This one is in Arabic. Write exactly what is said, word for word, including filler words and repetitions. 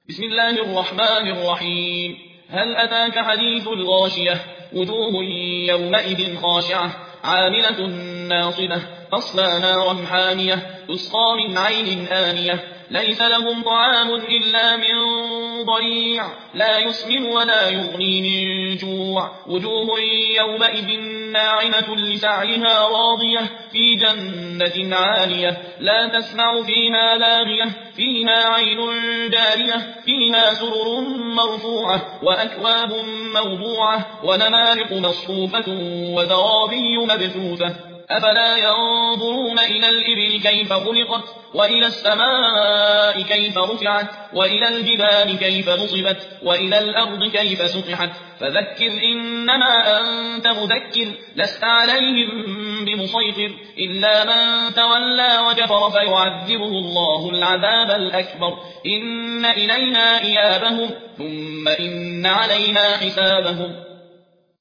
بسم الله الرحمن الرحيم. هل أتاك حديث الغاشية؟ وجوه يومئذ خاشعة عاملة ناصبة تصلى نارا حامية تسقى من عين آنية ليس لهم طعام إلا من ضريع لا يسمن ولا يغني من جوع وجوه يومئذ ناعمة لسعيها راضية في جنة عالية لا تسمع فيها لاغية فيها عين جارية فيها سرر مرفوعة وأكواب موضوعة ونمارق مصفوفة وزرابي مبثوثة أفلا ينظرون إلى الإبل كيف خلقت وإلى السماء كيف رفعت وإلى الجبال كيف نصبت وإلى الأرض كيف سطحت فذكر إنما أنت مذكر لست عليهم بمسيطر إلا من تولى وكفر فيعذبه الله العذاب الأكبر إن إلينا إيابهم ثم إن علينا حسابهم